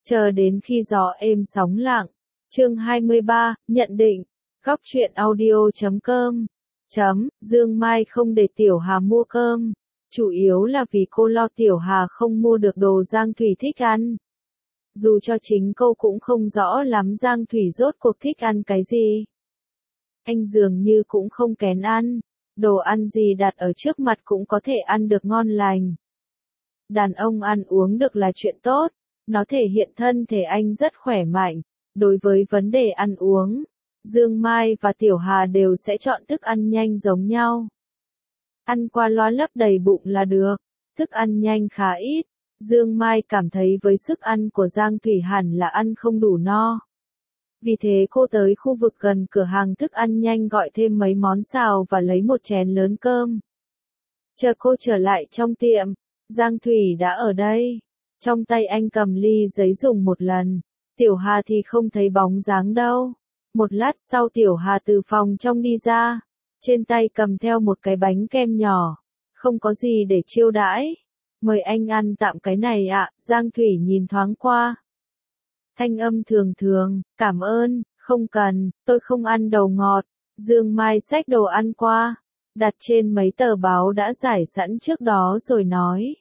Chờ đến khi gió êm sóng lặng. Chương 23, nhận định. Góc truyện audio.com. Dương Mai không để Tiểu Hà mua cơm. Chủ yếu là vì cô lo Tiểu Hà không mua được đồ Giang Thủy thích ăn. Dù cho chính cô cũng không rõ lắm Giang Thủy rốt cuộc thích ăn cái gì. Anh dường như cũng không kén ăn. Đồ ăn gì đặt ở trước mặt cũng có thể ăn được ngon lành. Đàn ông ăn uống được là chuyện tốt. Nó thể hiện thân thể anh rất khỏe mạnh. Đối với vấn đề ăn uống, Dương Mai và Tiểu Hà đều sẽ chọn thức ăn nhanh giống nhau. Ăn qua loa lấp đầy bụng là được. Thức ăn nhanh khá ít. Dương Mai cảm thấy với sức ăn của Giang Thủy hẳn là ăn không đủ no. Vì thế cô tới khu vực gần cửa hàng thức ăn nhanh gọi thêm mấy món xào và lấy một chén lớn cơm. Chờ cô trở lại trong tiệm, Giang Thủy đã ở đây. Trong tay anh cầm ly giấy dùng một lần. Tiểu Hà thì không thấy bóng dáng đâu. Một lát sau Tiểu Hà từ phòng trong đi ra. Trên tay cầm theo một cái bánh kem nhỏ. Không có gì để chiêu đãi. Mời anh ăn tạm cái này ạ. Giang Thủy nhìn thoáng qua. Thanh âm thường thường, cảm ơn, không cần, tôi không ăn đầu ngọt. Dương Mai xách đồ ăn qua. Đặt trên mấy tờ báo đã giải sẵn trước đó rồi nói.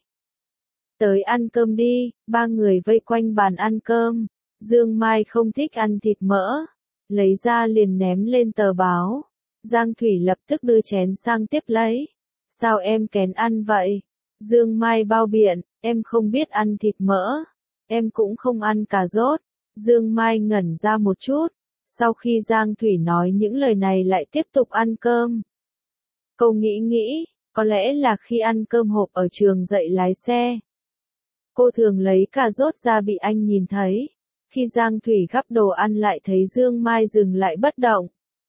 Tới ăn cơm đi, ba người vây quanh bàn ăn cơm. Dương Mai không thích ăn thịt mỡ. Lấy ra liền ném lên tờ báo. Giang Thủy lập tức đưa chén sang tiếp lấy. Sao em kén ăn vậy? Dương Mai bao biện, em không biết ăn thịt mỡ. Em cũng không ăn cà rốt. Dương Mai ngẩn ra một chút. Sau khi Giang Thủy nói những lời này lại tiếp tục ăn cơm. Cô nghĩ, có lẽ là khi ăn cơm hộp ở trường dạy lái xe. Cô thường lấy cà rốt ra bị anh nhìn thấy. Khi Giang Thủy gắp đồ ăn lại thấy Dương Mai dừng lại bất động.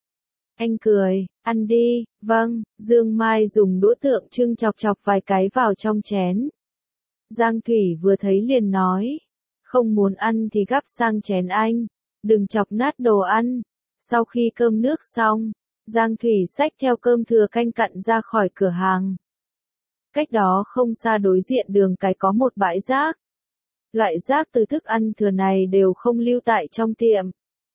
Anh cười, ăn đi, vâng, Dương Mai dùng đũa tượng trưng chọc chọc vài cái vào trong chén. Giang Thủy vừa thấy liền nói, không muốn ăn thì gắp sang chén anh, đừng chọc nát đồ ăn. Sau khi cơm nước xong, Giang Thủy xách theo cơm thừa canh cặn ra khỏi cửa hàng. Cách đó không xa đối diện đường cái có một bãi rác. Loại rác từ thức ăn thừa này đều không lưu tại trong tiệm.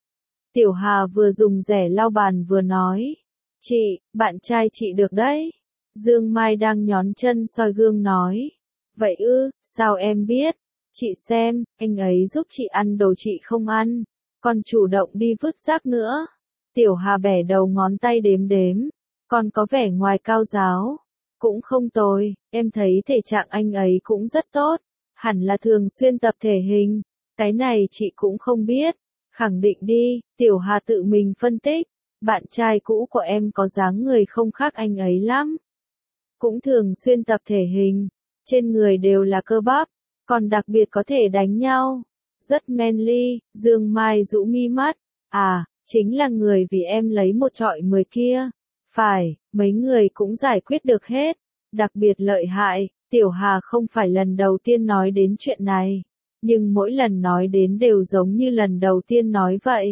Tiểu Hà vừa dùng rẻ lau bàn vừa nói. Chị, bạn trai chị được đấy. Dương Mai đang nhón chân soi gương nói. Vậy ư, sao em biết? Chị xem, anh ấy giúp chị ăn đồ chị không ăn. Còn chủ động đi vứt rác nữa. Tiểu Hà bẻ đầu ngón tay đếm đếm. Còn có vẻ ngoài cao giáo. Cũng không tồi, em thấy thể trạng anh ấy cũng rất tốt. Hẳn là thường xuyên tập thể hình. Cái này chị cũng không biết. Khẳng định đi, Tiểu Hà tự mình phân tích. Bạn trai cũ của em có dáng người không khác anh ấy lắm. Cũng thường xuyên tập thể hình. Trên người đều là cơ bắp. Còn đặc biệt có thể đánh nhau. Rất manly. Dương Mai rũ mi mắt. À, chính là người vì em lấy một trọi 10 kia. Phải, mấy người cũng giải quyết được hết. Đặc biệt lợi hại, Tiểu Hà không phải lần đầu tiên nói đến chuyện này. Nhưng mỗi lần nói đến đều giống như lần đầu tiên nói vậy.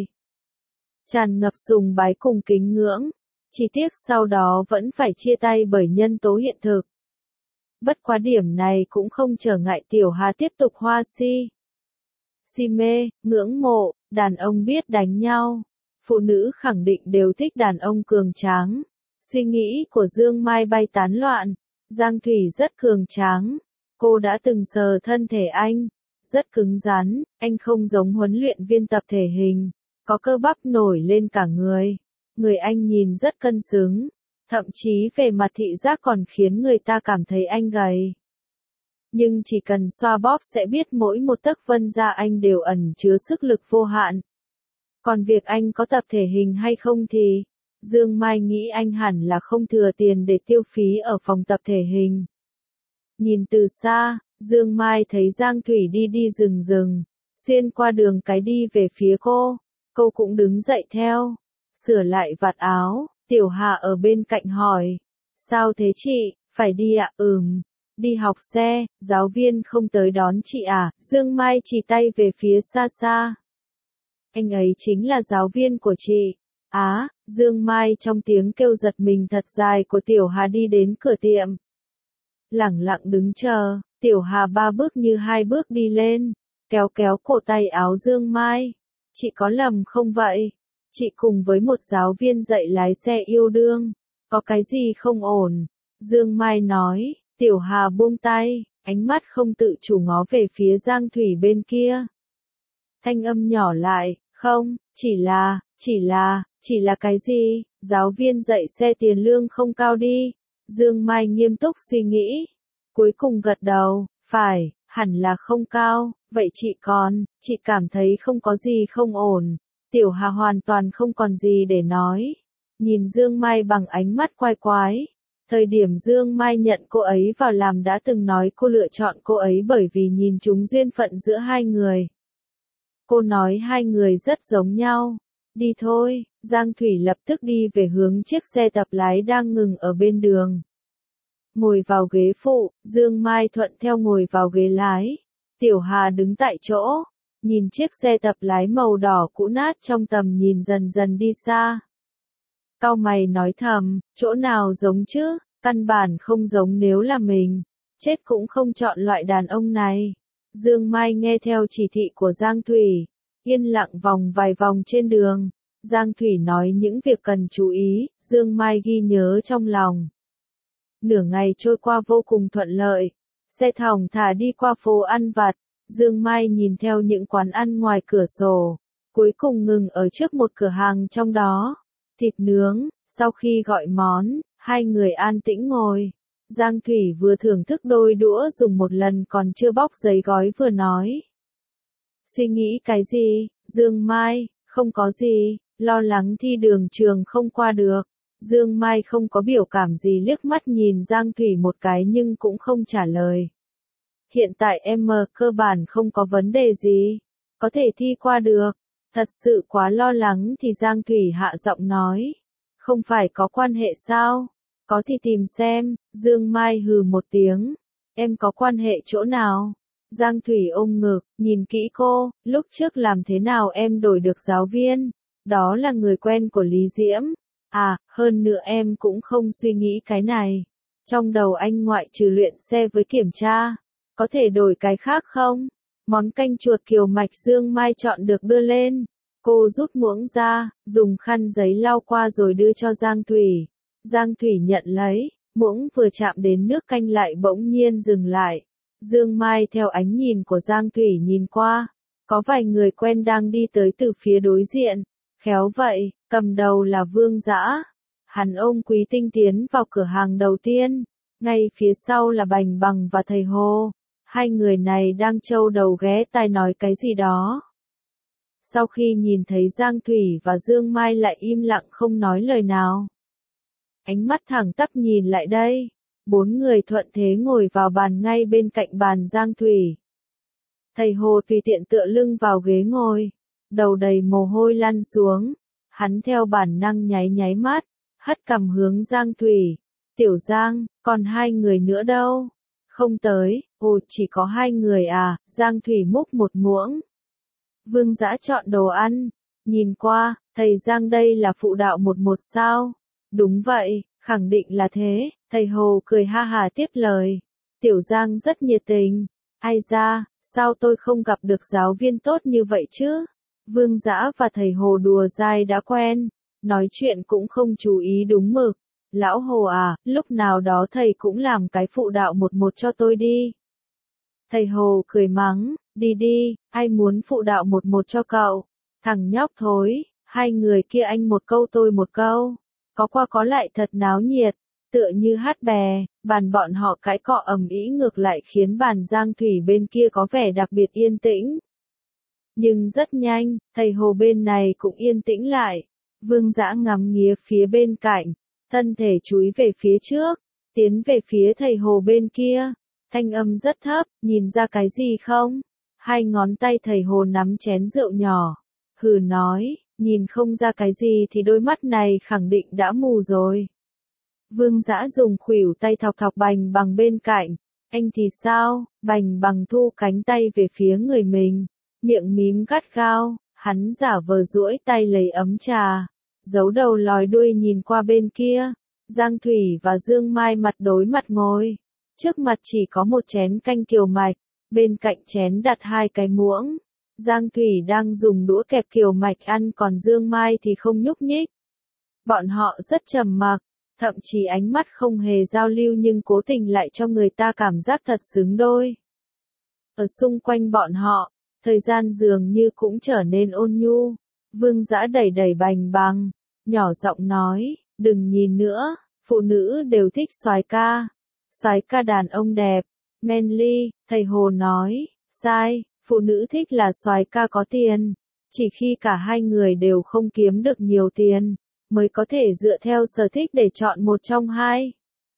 Tràn ngập sùng bái cùng kính ngưỡng. Chỉ tiếc sau đó vẫn phải chia tay bởi nhân tố hiện thực. Bất quá điểm này cũng không trở ngại Tiểu Hà tiếp tục hoa si mê, ngưỡng mộ, đàn ông biết đánh nhau. Phụ nữ khẳng định đều thích đàn ông cường tráng. Suy nghĩ của Dương Mai bay tán loạn. Giang Thủy rất cường tráng. Cô đã từng sờ thân thể anh. Rất cứng rắn, anh không giống huấn luyện viên tập thể hình. Có cơ bắp nổi lên cả người. Người anh nhìn rất cân xứng. Thậm chí về mặt thị giác còn khiến người ta cảm thấy anh gầy. Nhưng chỉ cần xoa bóp sẽ biết mỗi một tấc vân da anh đều ẩn chứa sức lực vô hạn. Còn việc anh có tập thể hình hay không thì, Dương Mai nghĩ anh hẳn là không thừa tiền để tiêu phí ở phòng tập thể hình. Nhìn từ xa, Dương Mai thấy Giang Thủy đi rừng, xuyên qua đường cái đi về phía cô cũng đứng dậy theo, sửa lại vạt áo. Tiểu Hà ở bên cạnh hỏi, sao thế chị, phải đi ạ? Đi học xe, giáo viên không tới đón chị à? Dương Mai chỉ tay về phía xa xa. Anh ấy chính là giáo viên của chị. Á, Dương Mai trong tiếng kêu giật mình thật dài của Tiểu Hà đi đến cửa tiệm. Lẳng lặng đứng chờ, Tiểu Hà 3 bước như 2 bước đi lên. kéo kéo cổ tay áo Dương Mai. Chị có lầm không vậy? Chị cùng với một giáo viên dạy lái xe yêu đương, có cái gì không ổn? Dương Mai nói, Tiểu Hà buông tay, ánh mắt không tự chủ ngó về phía Giang Thủy bên kia. Thanh âm nhỏ lại, không, chỉ là cái gì? Giáo viên dạy xe tiền lương không cao đi. Dương Mai nghiêm túc suy nghĩ, cuối cùng gật đầu, phải, hẳn là không cao, vậy chị cảm thấy không có gì không ổn. Tiểu Hà hoàn toàn không còn gì để nói, nhìn Dương Mai bằng ánh mắt quái quái. Thời điểm Dương Mai nhận cô ấy vào làm đã từng nói cô lựa chọn cô ấy bởi vì nhìn chúng duyên phận giữa hai người. Cô nói hai người rất giống nhau. Đi thôi, Giang Thủy lập tức đi về hướng chiếc xe tập lái đang ngừng ở bên đường. Ngồi vào ghế phụ, Dương Mai thuận theo ngồi vào ghế lái. Tiểu Hà đứng tại chỗ, nhìn chiếc xe tập lái màu đỏ cũ nát trong tầm nhìn dần dần đi xa. Cau mày nói thầm, chỗ nào giống chứ, căn bản không giống, nếu là mình, chết cũng không chọn loại đàn ông này. Dương Mai nghe theo chỉ thị của Giang Thủy, yên lặng vòng vài vòng trên đường. Giang Thủy nói những việc cần chú ý, Dương Mai ghi nhớ trong lòng. Nửa ngày trôi qua vô cùng thuận lợi, xe thong thả đi qua phố ăn vặt. Dương Mai nhìn theo những quán ăn ngoài cửa sổ, cuối cùng ngừng ở trước một cửa hàng trong đó. Thịt nướng, sau khi gọi món, hai người an tĩnh ngồi. Giang Thủy vừa thưởng thức đôi đũa dùng một lần còn chưa bóc giấy gói vừa nói. Suy nghĩ cái gì, Dương Mai, không có gì, lo lắng thi đường trường không qua được. Dương Mai không có biểu cảm gì, liếc mắt nhìn Giang Thủy một cái nhưng cũng không trả lời. Hiện tại em cơ bản không có vấn đề gì, có thể thi qua được. Thật sự quá lo lắng thì Giang Thủy hạ giọng nói. Không phải có quan hệ sao? Có thì tìm xem. Dương Mai hừ một tiếng. Em có quan hệ chỗ nào? Giang Thủy ôm ngực, nhìn kỹ cô, lúc trước làm thế nào em đổi được giáo viên? Đó là người quen của Lý Diễm. À, hơn nữa em cũng không suy nghĩ cái này. Trong đầu anh ngoại trừ luyện xe với kiểm tra, có thể đổi cái khác không? Món canh chuột kiều mạch Dương Mai chọn được đưa lên. Cô rút muỗng ra, dùng khăn giấy lau qua rồi đưa cho Giang Thủy. Giang Thủy nhận lấy, muỗng vừa chạm đến nước canh lại bỗng nhiên dừng lại. Dương Mai theo ánh nhìn của Giang Thủy nhìn qua, có vài người quen đang đi tới từ phía đối diện. Khéo vậy, cầm đầu là Vương Dã. Hắn ôm Quý Tinh tiến vào cửa hàng đầu tiên, ngay phía sau là Bành Bằng và thầy Hồ. Hai người này đang trâu đầu ghé tai nói cái gì đó. Sau khi nhìn thấy Giang Thủy và Dương Mai lại im lặng không nói lời nào. Ánh mắt thẳng tắp nhìn lại đây. Bốn người thuận thế ngồi vào bàn ngay bên cạnh bàn Giang Thủy. Thầy Hồ tùy tiện tựa lưng vào ghế ngồi, đầu đầy mồ hôi lăn xuống. Hắn theo bản năng nháy nháy mắt, hất cằm hướng Giang Thủy. Tiểu Giang, còn hai người nữa đâu? Không tới. Ồ, chỉ có hai người à? Giang Thủy múc một muỗng. Vương Dã chọn đồ ăn. Nhìn qua, thầy Giang đây là phụ đạo 11 sao? Đúng vậy, khẳng định là thế. Thầy Hồ cười ha hà tiếp lời. Tiểu Giang rất nhiệt tình. Ai ra, sao tôi không gặp được giáo viên tốt như vậy chứ? Vương Dã và thầy Hồ đùa dai đã quen, nói chuyện cũng không chú ý đúng mực. Lão Hồ à, lúc nào đó thầy cũng làm cái phụ đạo 11 cho tôi đi. Thầy Hồ cười mắng, đi đi, ai muốn phụ đạo 11 cho cậu? Thằng nhóc thối, hai người kia anh một câu tôi một câu. Có qua có lại thật náo nhiệt, tựa như hát bè, bàn bọn họ cãi cọ ầm ĩ ngược lại khiến bàn Giang Thủy bên kia có vẻ đặc biệt yên tĩnh. Nhưng rất nhanh, thầy Hồ bên này cũng yên tĩnh lại. Vương Dã ngắm nghía phía bên cạnh, thân thể chúi về phía trước, tiến về phía thầy Hồ bên kia. Thanh âm rất thấp, nhìn ra cái gì không? Hai ngón tay thầy Hồ nắm chén rượu nhỏ. Hừ nói, nhìn không ra cái gì thì đôi mắt này khẳng định đã mù rồi. Vương Dã dùng khuỷu tay thọc thọc Bành Bằng bên cạnh. Anh thì sao? Bành Bằng thu cánh tay về phía người mình, miệng mím gắt gao, hắn giả vờ duỗi tay lấy ấm trà, giấu đầu lòi đuôi nhìn qua bên kia. Giang Thủy và Dương Mai mặt đối mặt ngồi. Trước mặt chỉ có một chén canh kiều mạch, Bên cạnh chén đặt 2 cái muỗng. Giang Thủy đang dùng đũa kẹp kiều mạch ăn còn Dương Mai thì không nhúc nhích. Bọn họ rất trầm mặc, thậm chí ánh mắt không hề giao lưu nhưng cố tình lại cho người ta cảm giác thật xứng đôi. Ở xung quanh bọn họ, thời gian dường như cũng trở nên ôn nhu. Vương Dã đẩy đẩy Bành Bằng, nhỏ giọng nói, đừng nhìn nữa, phụ nữ đều thích soái ca. Soái ca đàn ông đẹp, manly, thầy Hồ nói, sai, phụ nữ thích là soái ca có tiền. Chỉ khi cả hai người đều không kiếm được nhiều tiền, mới có thể dựa theo sở thích để chọn một trong hai.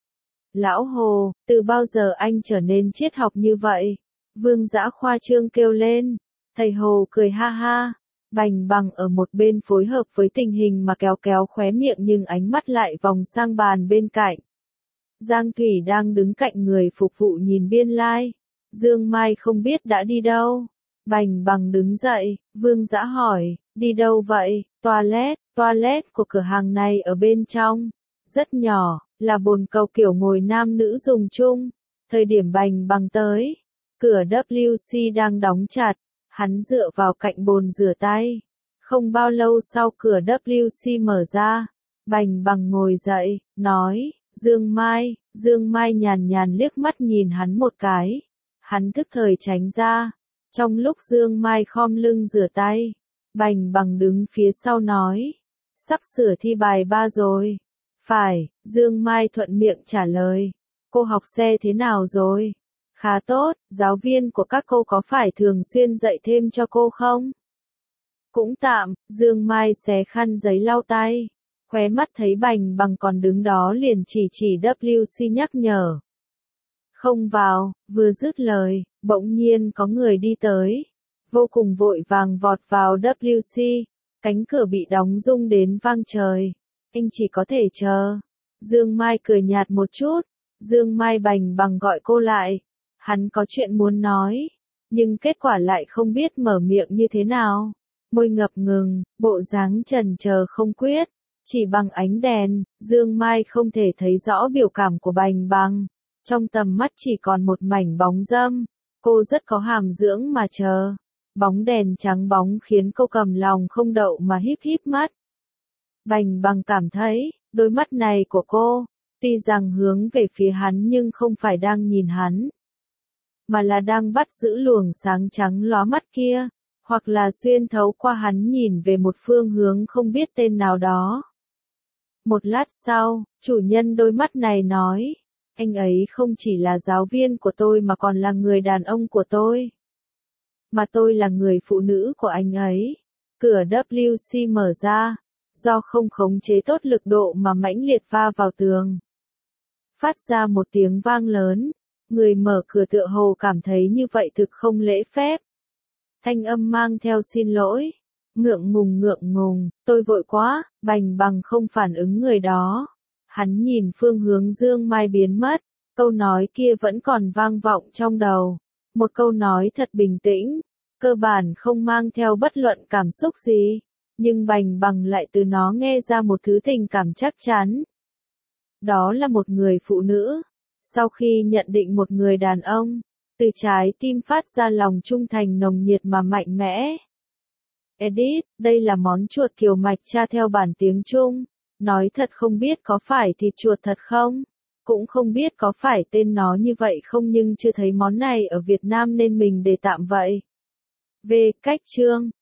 Lão Hồ, từ bao giờ anh trở nên triết học như vậy? Vương Dã khoa trương kêu lên. Thầy Hồ cười ha ha. Bành Bằng ở một bên phối hợp với tình hình mà kéo kéo khóe miệng nhưng ánh mắt lại vòng sang bàn bên cạnh. Giang Thủy đang đứng cạnh người phục vụ nhìn biên lai. Dương Mai không biết đã đi đâu. Bành Bằng đứng dậy, Vương Dã hỏi, đi đâu vậy? Toilet của cửa hàng này ở bên trong. Rất nhỏ, là bồn cầu kiểu ngồi nam nữ dùng chung. Thời điểm Bành Bằng tới, cửa WC đang đóng chặt. Hắn dựa vào cạnh bồn rửa tay. Không bao lâu sau cửa WC mở ra. Bành Bằng ngồi dậy, nói, Dương Mai nhàn nhàn liếc mắt nhìn hắn một cái. Hắn tức thời tránh ra. Trong lúc Dương Mai khom lưng rửa tay, Bành Bằng đứng phía sau nói, sắp sửa thi bài 3 rồi. Phải, Dương Mai thuận miệng trả lời. Cô học xe thế nào rồi? Khá tốt, giáo viên của các cô có phải thường xuyên dạy thêm cho cô không? Cũng tạm, Dương Mai xé khăn giấy lau tay. Khóe mắt thấy Bành Bằng còn đứng đó liền chỉ WC nhắc nhở. Không vào, vừa dứt lời, bỗng nhiên có người đi tới. Vô cùng vội vàng vọt vào WC. Cánh cửa bị đóng rung đến vang trời. Anh chỉ có thể chờ. Dương Mai cười nhạt một chút. Dương Mai Bành Bằng gọi cô lại. Hắn có chuyện muốn nói. Nhưng kết quả lại không biết mở miệng như thế nào. Môi ngập ngừng, bộ dáng chần chờ không quyết. Chỉ bằng ánh đèn, Dương Mai không thể thấy rõ biểu cảm của Bành Bằng. Trong tầm mắt chỉ còn một mảnh bóng râm. Cô rất có hàm dưỡng mà chờ. Bóng đèn trắng bóng khiến cô cầm lòng không đậu mà híp híp mắt. Bành Bằng cảm thấy, đôi mắt này của cô, tuy rằng hướng về phía hắn nhưng không phải đang nhìn hắn, mà là đang bắt giữ luồng sáng trắng lóa mắt kia, hoặc là xuyên thấu qua hắn nhìn về một phương hướng không biết tên nào đó. Một lát sau, chủ nhân đôi mắt này nói, anh ấy không chỉ là giáo viên của tôi mà còn là người đàn ông của tôi. Mà tôi là người phụ nữ của anh ấy. Cửa WC mở ra, do không khống chế tốt lực độ mà mãnh liệt va vào tường. Phát ra một tiếng vang lớn, người mở cửa tựa hồ cảm thấy như vậy thực không lễ phép. Thanh âm mang theo xin lỗi, ngượng ngùng, tôi vội quá, Bành Bằng không phản ứng người đó. Hắn nhìn phương hướng Dương Mai biến mất, câu nói kia vẫn còn vang vọng trong đầu. Một câu nói thật bình tĩnh, cơ bản không mang theo bất luận cảm xúc gì, nhưng Bành Bằng lại từ nó nghe ra một thứ tình cảm chắc chắn. Đó là một người phụ nữ. Sau khi nhận định một người đàn ông, từ trái tim phát ra lòng trung thành nồng nhiệt mà mạnh mẽ. Edit, đây là món chuột kiều mạch tra theo bản tiếng Trung. Nói thật không biết có phải thịt chuột thật không? Cũng không biết có phải tên nó như vậy không nhưng chưa thấy món này ở Việt Nam nên mình để tạm vậy. Về cách chương